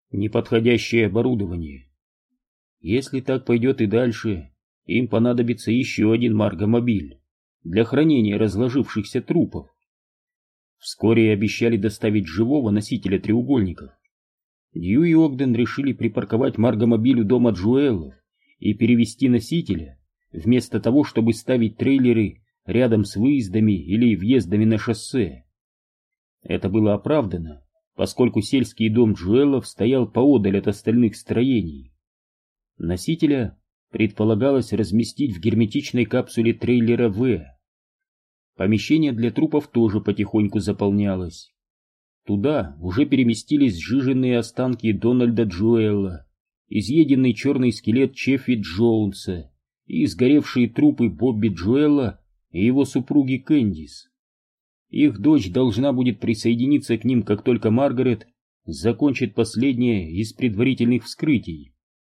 Неподходящее оборудование. Если так пойдет и дальше, им понадобится еще один Маргомобиль для хранения разложившихся трупов. Вскоре обещали доставить живого носителя треугольников. Дью и Огден решили припарковать Маргомобиль у дома Джоэллов и перевезти носителя, вместо того, чтобы ставить трейлеры рядом с выездами или въездами на шоссе. Это было оправдано, поскольку сельский дом Джоэллов стоял поодаль от остальных строений. Носителя предполагалось разместить в герметичной капсуле трейлера В. Помещение для трупов тоже потихоньку заполнялось. Туда уже переместились сжиженные останки Дональда Джоэлла, изъеденный черный скелет Чеффи Джонса и сгоревшие трупы Бобби Джоэлла и его супруги Кэндис. Их дочь должна будет присоединиться к ним, как только Маргарет закончит последнее из предварительных вскрытий.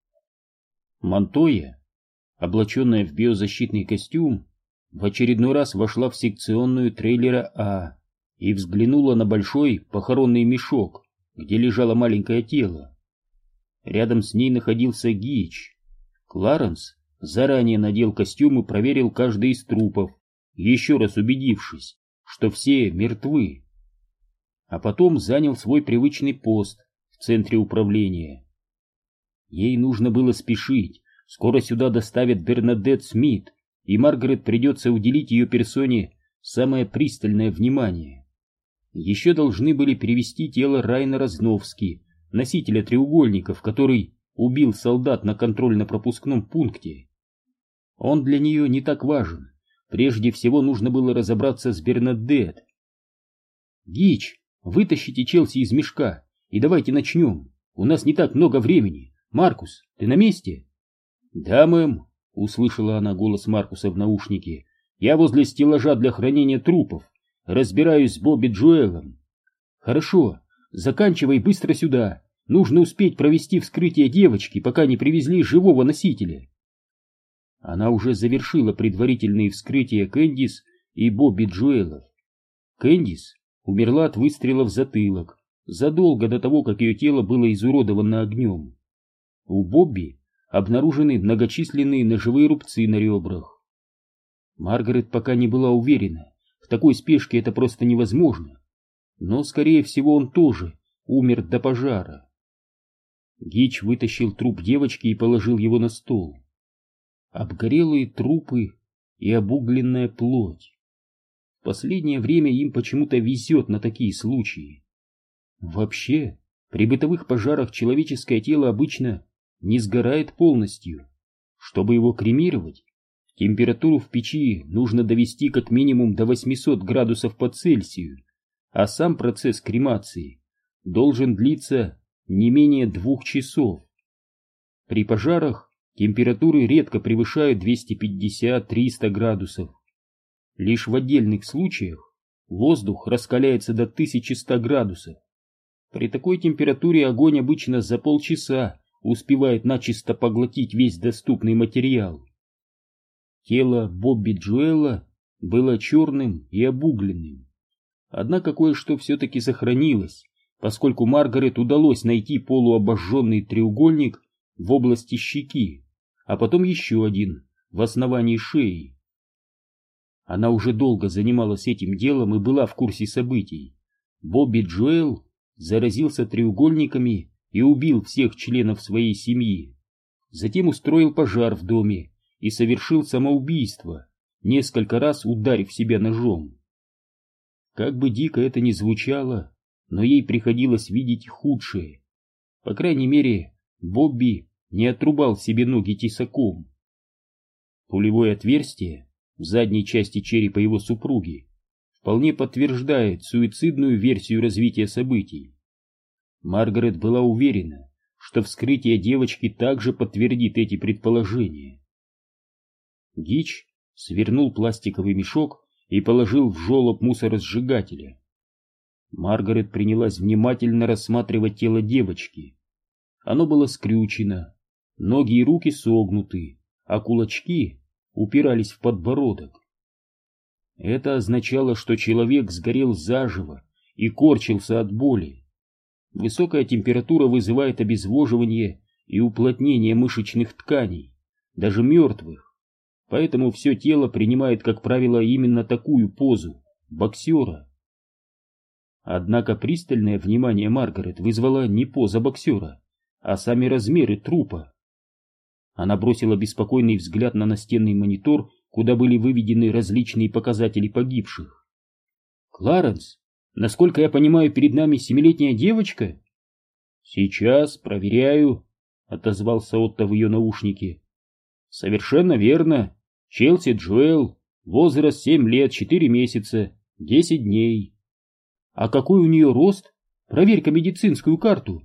Монтоя, облаченная в биозащитный костюм, в очередной раз вошла в секционную трейлера А и взглянула на большой похоронный мешок, где лежало маленькое тело. Рядом с ней находился Гич. Кларенс заранее надел костюм и проверил каждый из трупов, еще раз убедившись, что все мертвы. А потом занял свой привычный пост в центре управления. Ей нужно было спешить, скоро сюда доставят Бернадетт Смит, и Маргарет придется уделить ее персоне самое пристальное внимание. Еще должны были перевезти тело Райана Разновски, носителя треугольников, который убил солдат на контрольно-пропускном пункте. Он для нее не так важен. Прежде всего нужно было разобраться с Бернадетт. «Гич, вытащите Челси из мешка, и давайте начнем. У нас не так много времени. Маркус, ты на месте?» «Да, мэм», — услышала она голос Маркуса в наушнике. «Я возле стеллажа для хранения трупов. Разбираюсь с Бобби Джоэллом». «Хорошо, заканчивай быстро сюда. Нужно успеть провести вскрытие девочки, пока не привезли живого носителя». Она уже завершила предварительные вскрытия Кэндис и Бобби Джоэллов. Кэндис умерла от выстрела в затылок задолго до того, как ее тело было изуродовано огнем. У Бобби обнаружены многочисленные ножевые рубцы на ребрах. Маргарет пока не была уверена, в такой спешке это просто невозможно, но, скорее всего, он тоже умер до пожара. Гич вытащил труп девочки и положил его на стол. Обгорелые трупы и обугленная плоть. В последнее время им почему-то везет на такие случаи. Вообще, при бытовых пожарах человеческое тело обычно не сгорает полностью. Чтобы его кремировать, температуру в печи нужно довести как минимум до 800 градусов по Цельсию, а сам процесс кремации должен длиться не менее 2 часов. При пожарах температуры редко превышают 250-300 градусов. Лишь в отдельных случаях воздух раскаляется до 1100 градусов. При такой температуре огонь обычно за полчаса успевает начисто поглотить весь доступный материал. Тело Бобби Джоэлла было черным и обугленным. Однако кое-что все-таки сохранилось, поскольку Маргарет удалось найти полуобожженный треугольник в области щеки, а потом еще один в основании шеи. Она уже долго занималась этим делом и была в курсе событий. Бобби Джоэлл заразился треугольниками и убил всех членов своей семьи. Затем устроил пожар в доме и совершил самоубийство, несколько раз ударив себя ножом. Как бы дико это ни звучало, но ей приходилось видеть худшее. По крайней мере, Бобби не отрубал себе ноги тесаком. Пулевое отверстие в задней части черепа его супруги вполне подтверждает суицидную версию развития событий. Маргарет была уверена, что вскрытие девочки также подтвердит эти предположения. Гич свернул пластиковый мешок и положил в желоб мусоросжигателя. Маргарет принялась внимательно рассматривать тело девочки. Оно было скрючено, ноги и руки согнуты, а кулачки упирались в подбородок. Это означало, что человек сгорел заживо и корчился от боли. Высокая температура вызывает обезвоживание и уплотнение мышечных тканей, даже мертвых. Поэтому все тело принимает, как правило, именно такую позу — боксера. Однако пристальное внимание Маргарет вызвала не поза боксера, а сами размеры трупа. Она бросила беспокойный взгляд на настенный монитор, куда были выведены различные показатели погибших. «Кларенс, насколько я понимаю, перед нами 7-летняя девочка?» «Сейчас проверяю», — отозвался Отто в ее наушнике. «Совершенно верно. Челси Джоэл, возраст 7 лет, 4 месяца, 10 дней». «А какой у нее рост? Проверь-ка медицинскую карту».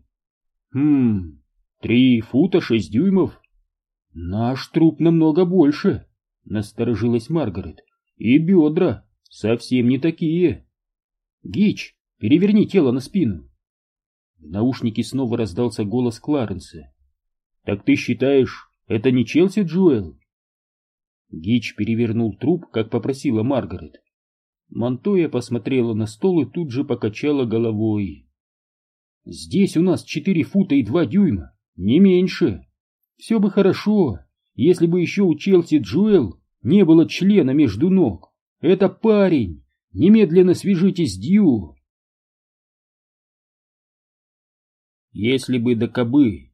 3 фута 6 дюймов. Наш труп намного больше», — насторожилась Маргарет. «И бедра совсем не такие». «Гич, переверни тело на спину». В наушнике снова раздался голос Кларенса. «Так ты считаешь, это не Челси Джоэл?» Гич перевернул труп, как попросила Маргарет. Монтоя посмотрела на стол и тут же покачала головой. «Здесь у нас 4 фута и 2 дюйма, не меньше. Все бы хорошо, если бы еще у Челси Джоэл не было члена между ног. Это парень. Немедленно свяжитесь с Дью». Если бы да кабы.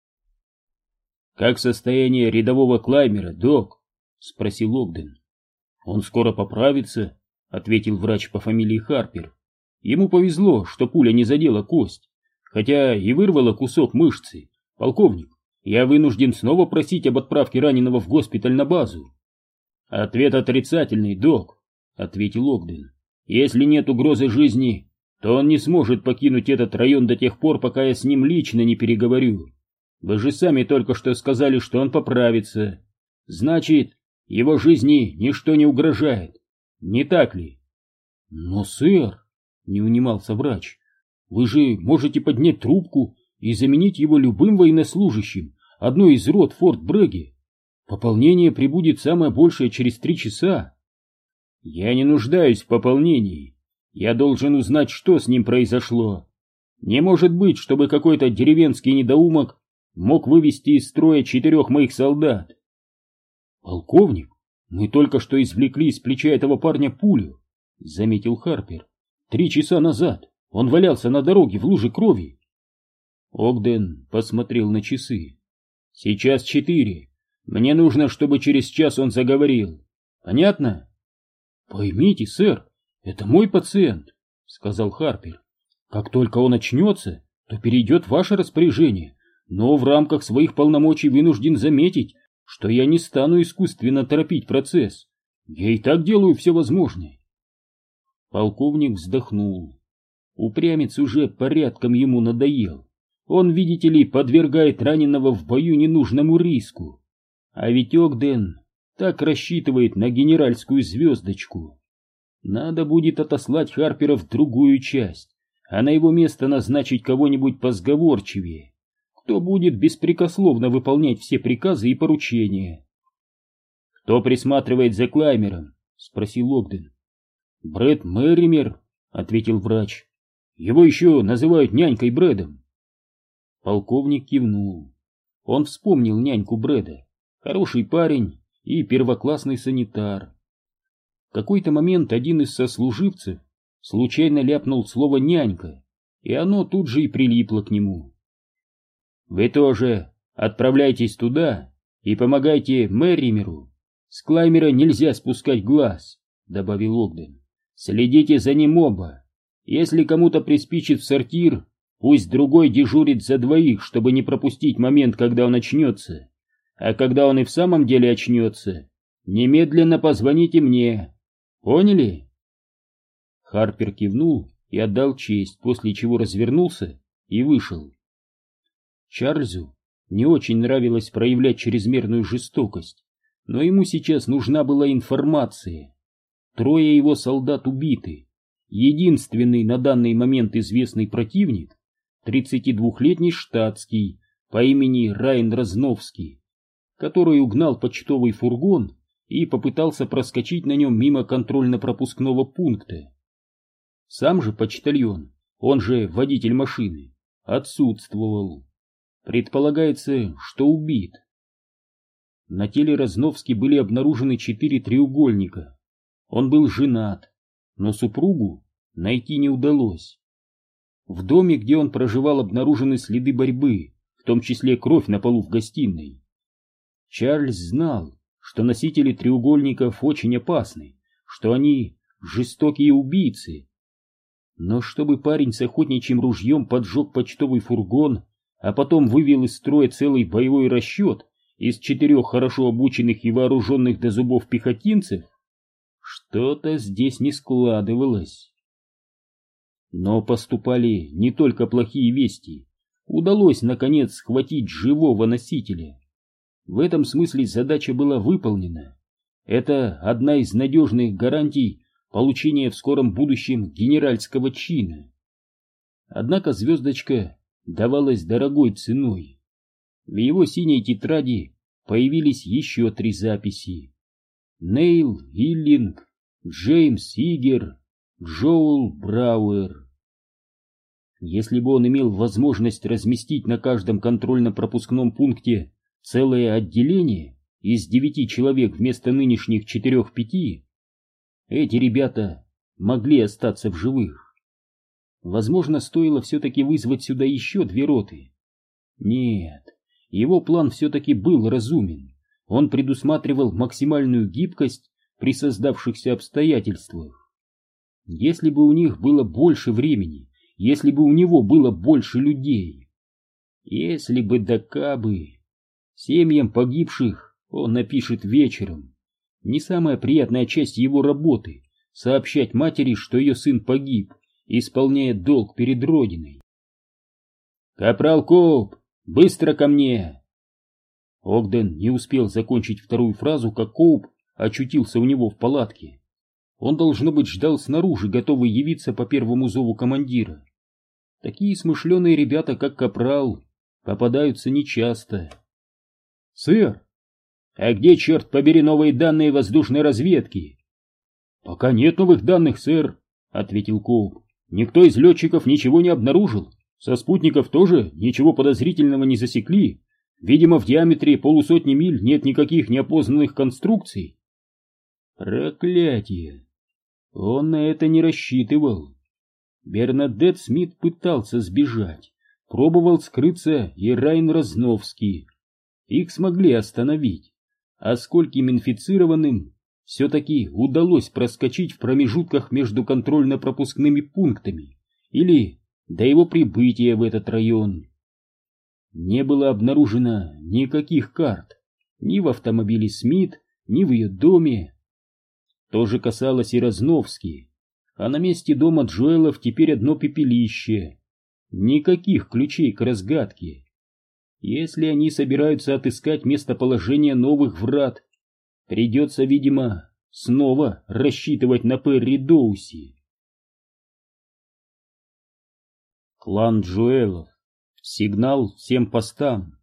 «Как состояние рядового Клаймера, док?» — спросил Огден. «Он скоро поправится», — ответил врач по фамилии Харпер. «Ему повезло, что пуля не задела кость, хотя и вырвала кусок мышцы. Полковник, я вынужден снова просить об отправке раненого в госпиталь на базу». «Ответ отрицательный, док», — ответил Огден. «Если нет угрозы жизни, то он не сможет покинуть этот район до тех пор, пока я с ним лично не переговорю. Вы же сами только что сказали, что он поправится. Значит, его жизни ничто не угрожает. Не так ли?» «Но, сэр», — не унимался врач, — «вы же можете поднять трубку и заменить его любым военнослужащим одной из рот Форт Брэги. Пополнение прибудет самое большее через 3 часа». «Я не нуждаюсь в пополнении. Я должен узнать, что с ним произошло. Не может быть, чтобы какой-то деревенский недоумок мог вывести из строя 4 моих солдат». «Полковник, мы только что извлекли из плеча этого парня пулю», — заметил Харпер. 3 часа назад он валялся на дороге в луже крови». Огден посмотрел на часы. «Сейчас 4. Мне нужно, чтобы через час он заговорил. Понятно?» «Поймите, сэр, это мой пациент», — сказал Харпер. «Как только он очнется, то перейдет в ваше распоряжение, но в рамках своих полномочий вынужден заметить, что я не стану искусственно торопить процесс. Я и так делаю все возможное». Полковник вздохнул. Упрямец уже порядком ему надоел. Он, видите ли, подвергает раненого в бою ненужному риску. А ведь Огден так рассчитывает на генеральскую звездочку. Надо будет отослать Харпера в другую часть, а на его место назначить кого-нибудь посговорчивее, кто будет беспрекословно выполнять все приказы и поручения. «Кто присматривает за Клаймером?» — спросил Огден. «Брэд Мерример», — ответил врач. «Его еще называют нянькой Брэдом». Полковник кивнул. Он вспомнил няньку Брэда. Хороший парень и первоклассный санитар. В какой-то момент один из сослуживцев случайно ляпнул слово «нянька», и оно тут же и прилипло к нему. «Вы тоже отправляйтесь туда и помогайте Мерримеру. С Клаймера нельзя спускать глаз», — добавил Огден. «Следите за ним оба. Если кому-то приспичит в сортир, пусть другой дежурит за 2, чтобы не пропустить момент, когда он очнется. А когда он и в самом деле очнется, немедленно позвоните мне. Поняли?» Харпер кивнул и отдал честь, после чего развернулся и вышел. Чарльзу не очень нравилось проявлять чрезмерную жестокость, но ему сейчас нужна была информация. 3 его солдат убиты. Единственный на данный момент известный противник — 32-летний штатский по имени Райан Разновский, который угнал почтовый фургон и попытался проскочить на нем мимо контрольно-пропускного пункта. Сам же почтальон, он же водитель машины, отсутствовал. Предполагается, что убит. На теле Разновски были обнаружены 4 треугольника. Он был женат, но супругу найти не удалось. В доме, где он проживал, обнаружены следы борьбы, в том числе кровь на полу в гостиной. Чарльз знал, что носители треугольников очень опасны, что они жестокие убийцы. Но чтобы парень с охотничьим ружьем поджег почтовый фургон, а потом вывел из строя целый боевой расчет из 4 хорошо обученных и вооруженных до зубов пехотинцев, что-то здесь не складывалось. Но поступали не только плохие вести. Удалось, наконец, схватить живого носителя. В этом смысле задача была выполнена. Это одна из надежных гарантий получения в скором будущем генеральского чина. Однако звездочка давалась дорогой ценой. В его синей тетради появились еще 3 записи. Нейл Иллинг, Джеймс Игер, Джоул Брауэр. Если бы он имел возможность разместить на каждом контрольно-пропускном пункте целое отделение из 9 человек вместо нынешних 4-5, эти ребята могли остаться в живых. Возможно, стоило все-таки вызвать сюда еще 2 роты. Нет, его план все-таки был разумен. Он предусматривал максимальную гибкость при создавшихся обстоятельствах. Если бы у них было больше времени, если бы у него было больше людей, если бы да кабы. Семьям погибших он напишет вечером. Не самая приятная часть его работы — сообщать матери, что ее сын погиб, исполняя долг перед Родиной. «Капрал Коуп, быстро ко мне!» Огден не успел закончить вторую фразу, как Коуп очутился у него в палатке. Он, должно быть, ждал снаружи, готовый явиться по первому зову командира. Такие смышленые ребята, как Капрал, попадаются нечасто. «Сэр, а где, черт побери, новые данные воздушной разведки?» «Пока нет новых данных, сэр», — ответил Коуп. «Никто из летчиков ничего не обнаружил. Со спутников тоже ничего подозрительного не засекли. Видимо, в диаметре 100 миль нет никаких неопознанных конструкций». Проклятие! Он на это не рассчитывал. Бернадетт Смит пытался сбежать, пробовал скрыться и Райан Разновский. Их смогли остановить, а скольким инфицированным все-таки удалось проскочить в промежутках между контрольно-пропускными пунктами или до его прибытия в этот район. Не было обнаружено никаких карт ни в автомобиле Смит, ни в ее доме. То же касалось и Разновски, а на месте дома Джоэлов теперь одно пепелище. Никаких ключей к разгадке. Если они собираются отыскать местоположение новых врат, придется, видимо, снова рассчитывать на Перри Доуси. Клан Джоэлов. Сигнал всем постам.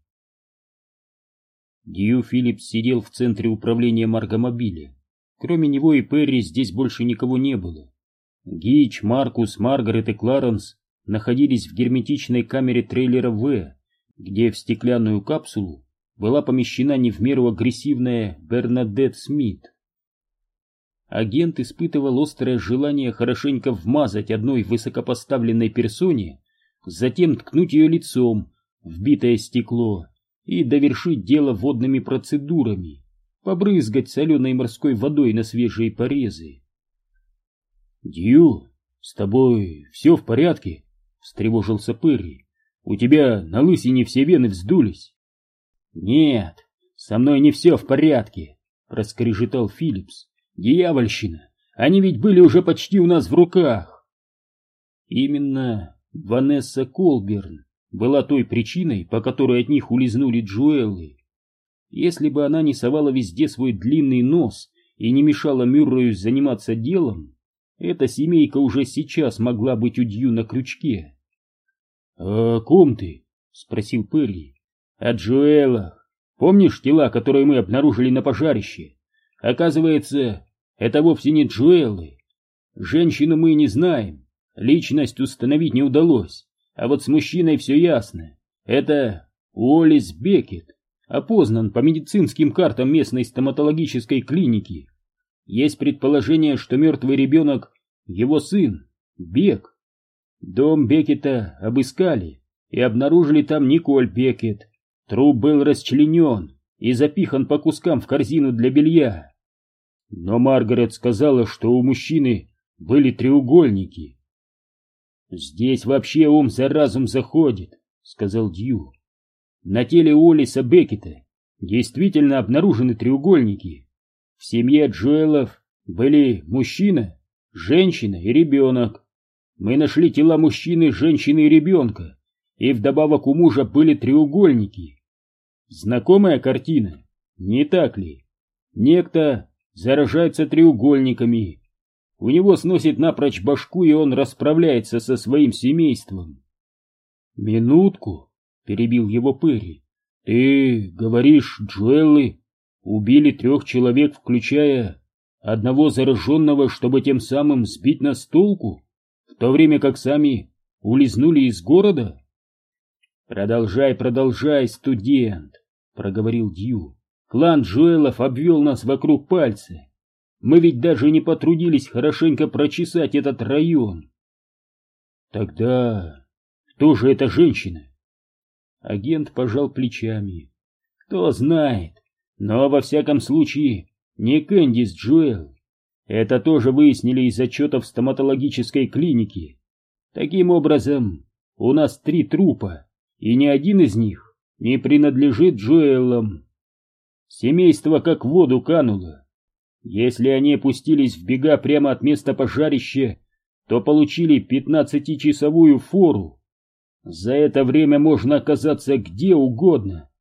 Дью Филлипс сидел в центре управления Маргомобиля. Кроме него и Перри здесь больше никого не было. Гич, Маркус, Маргарет и Кларенс находились в герметичной камере трейлера В, где в стеклянную капсулу была помещена не в меру агрессивная Бернадетт Смит. Агент испытывал острое желание хорошенько вмазать одной высокопоставленной персоне, затем ткнуть ее лицом в битое стекло и довершить дело водными процедурами, побрызгать соленой морской водой на свежие порезы. «Дью, с тобой все в порядке?» — встревожился Перри. «У тебя на лысине все вены вздулись». «Нет, со мной не все в порядке», — проскрежетал Филлипс. «Дьявольщина! Они ведь были уже почти у нас в руках!» Именно Ванесса Колберн была той причиной, по которой от них улизнули Джоэллы. Если бы она не совала везде свой длинный нос и не мешала Мюррею заниматься делом, эта семейка уже сейчас могла быть у Дью на крючке. — О ком ты? — спросил Перри. — О Джоэллах. Помнишь тела, которые мы обнаружили на пожарище? Оказывается, это вовсе не Джоэллы. Женщину мы не знаем, личность установить не удалось, А вот с мужчиной все ясно. Это Уоллес Беккет, опознан по медицинским картам местной стоматологической клиники. Есть предположение, что мертвый ребенок — его сын, Бек. Дом Беккета обыскали и обнаружили там Николь Беккет. Труп был расчленен и запихан по кускам в корзину для белья. Но Маргарет сказала, что у мужчины были треугольники. «Здесь вообще ум за разум заходит», — сказал Дью. «На теле Уоллеса Беккета действительно обнаружены треугольники. В семье Джоэлов были мужчина, женщина и ребенок. Мы нашли тела мужчины, женщины и ребенка, и вдобавок у мужа были треугольники. Знакомая картина, не так ли? Некто заражается треугольниками. У него сносит напрочь башку, и он расправляется со своим семейством». «Минутку», — перебил его Перри. «Ты говоришь, Джоэллы убили 3 человек, включая одного зараженного, чтобы тем самым сбить нас с толку, в то время как сами улизнули из города?» «Продолжай, продолжай, студент», — проговорил Дью. «Клан Джоэлов обвел нас вокруг пальца. Мы ведь даже не потрудились хорошенько прочесать этот район». «Тогда кто же эта женщина?» Агент пожал плечами. «Кто знает, но во всяком случае не Кэндис Джоэл. Это тоже выяснили из отчетов стоматологической клиники. Таким образом, у нас 3 трупа, и ни один из них не принадлежит Джоэлам. Семейство как в воду кануло. Если они опустились в бега прямо от места пожарища, то получили 15-часовую фору. За это время можно оказаться где угодно».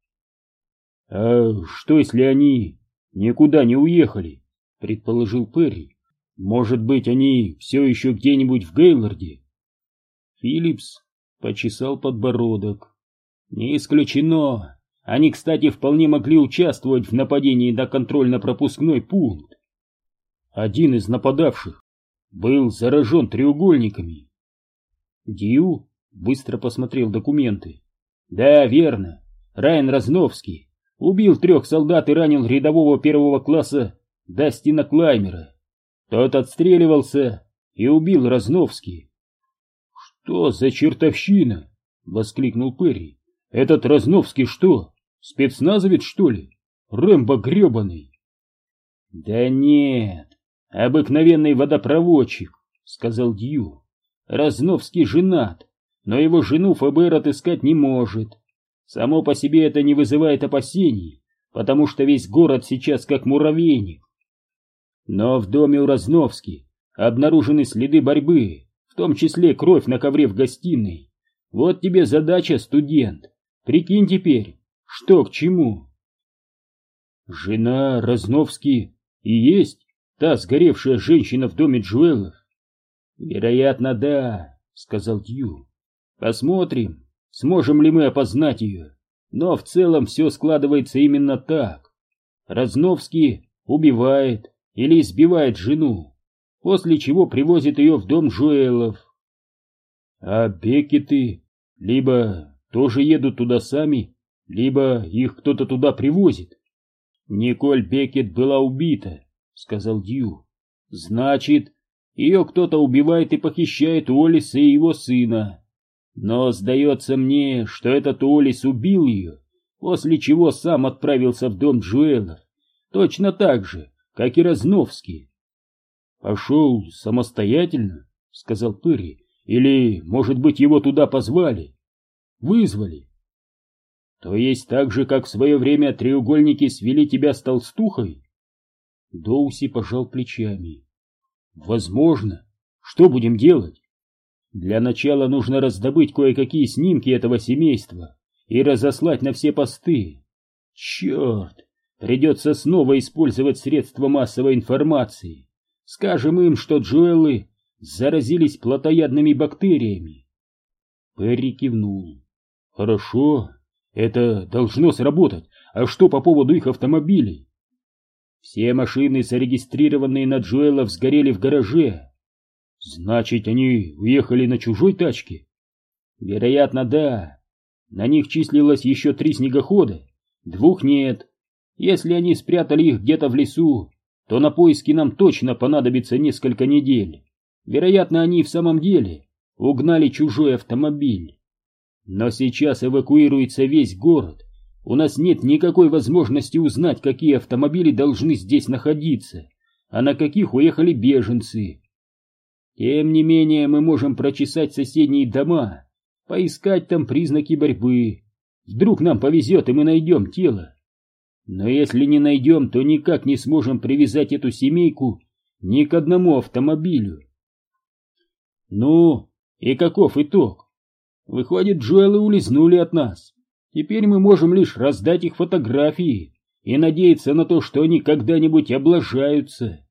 «А что, если они никуда не уехали?» — предположил Перри. «Может быть, они все еще где-нибудь в Гейлорде?» Филлипс почесал подбородок. «Не исключено. Они, кстати, вполне могли участвовать в нападении на контрольно-пропускной пункт. Один из нападавших был заражен треугольниками». Дью быстро посмотрел документы. «Да, верно. Райан Разновский убил 3 солдат и ранил рядового 1-го класса Дастина Клаймера. Тот отстреливался и убил Разновский». «Что за чертовщина?» — воскликнул Перри. «Этот Разновский что, спецназовец, что ли? Рэмбо гребаный!» «Да нет, обыкновенный водопроводчик», — сказал Дью. «Разновский женат, но его жену ФБР отыскать не может. Само по себе это не вызывает опасений, потому что весь город сейчас как муравейник. Но в доме у Разновски обнаружены следы борьбы, в том числе кровь на ковре в гостиной. Вот тебе задача, студент. Прикинь теперь, что к чему». «Жена Разновски и есть та сгоревшая женщина в доме Джоэлов?» «Вероятно, да», — сказал Дью. «Посмотрим, сможем ли мы опознать ее, но в целом все складывается именно так. Разновский убивает или избивает жену, после чего привозит ее в дом Джоэлов. А Беккеты либо тоже едут туда сами, либо их кто-то туда привозит». «Николь Беккет была убита», — сказал Дью. «Значит, ее кто-то убивает и похищает Уоллеса и его сына. Но сдается мне, что этот Уоллес убил ее, после чего сам отправился в дом Джоэлов, точно так же, как и Разновский». «Пошел самостоятельно», — сказал Перри. «Или, может быть, его туда позвали? Вызвали?» «То есть так же, как в свое время треугольники свели тебя с толстухой?» Доуси пожал плечами. «Возможно. Что будем делать? Для начала нужно раздобыть кое-какие снимки этого семейства и разослать на все посты. Черт, придется снова использовать средства массовой информации. Скажем им, что Джоэллы заразились плотоядными бактериями». Перри кивнул. «Хорошо, это должно сработать. А что по поводу их автомобилей?» «Все машины, зарегистрированные на Джоэлов, сгорели в гараже». «Значит, они уехали на чужой тачке?» Вероятно, да. На них числилось еще 3 снегохода, 2 нет. Если они спрятали их где-то в лесу, то на поиски нам точно понадобится несколько недель. Вероятно, они в самом деле угнали чужой автомобиль. Но сейчас эвакуируется весь город. У нас нет никакой возможности узнать, какие автомобили должны здесь находиться, а на каких уехали беженцы. Тем не менее, мы можем прочесать соседние дома, поискать там признаки борьбы. Вдруг нам повезет, и мы найдем тело. Но если не найдем, то никак не сможем привязать эту семейку ни к одному автомобилю. Ну, и каков итог? Выходит, Джоэлы улизнули от нас. Теперь мы можем лишь раздать их фотографии и надеяться на то, что они когда-нибудь облажаются.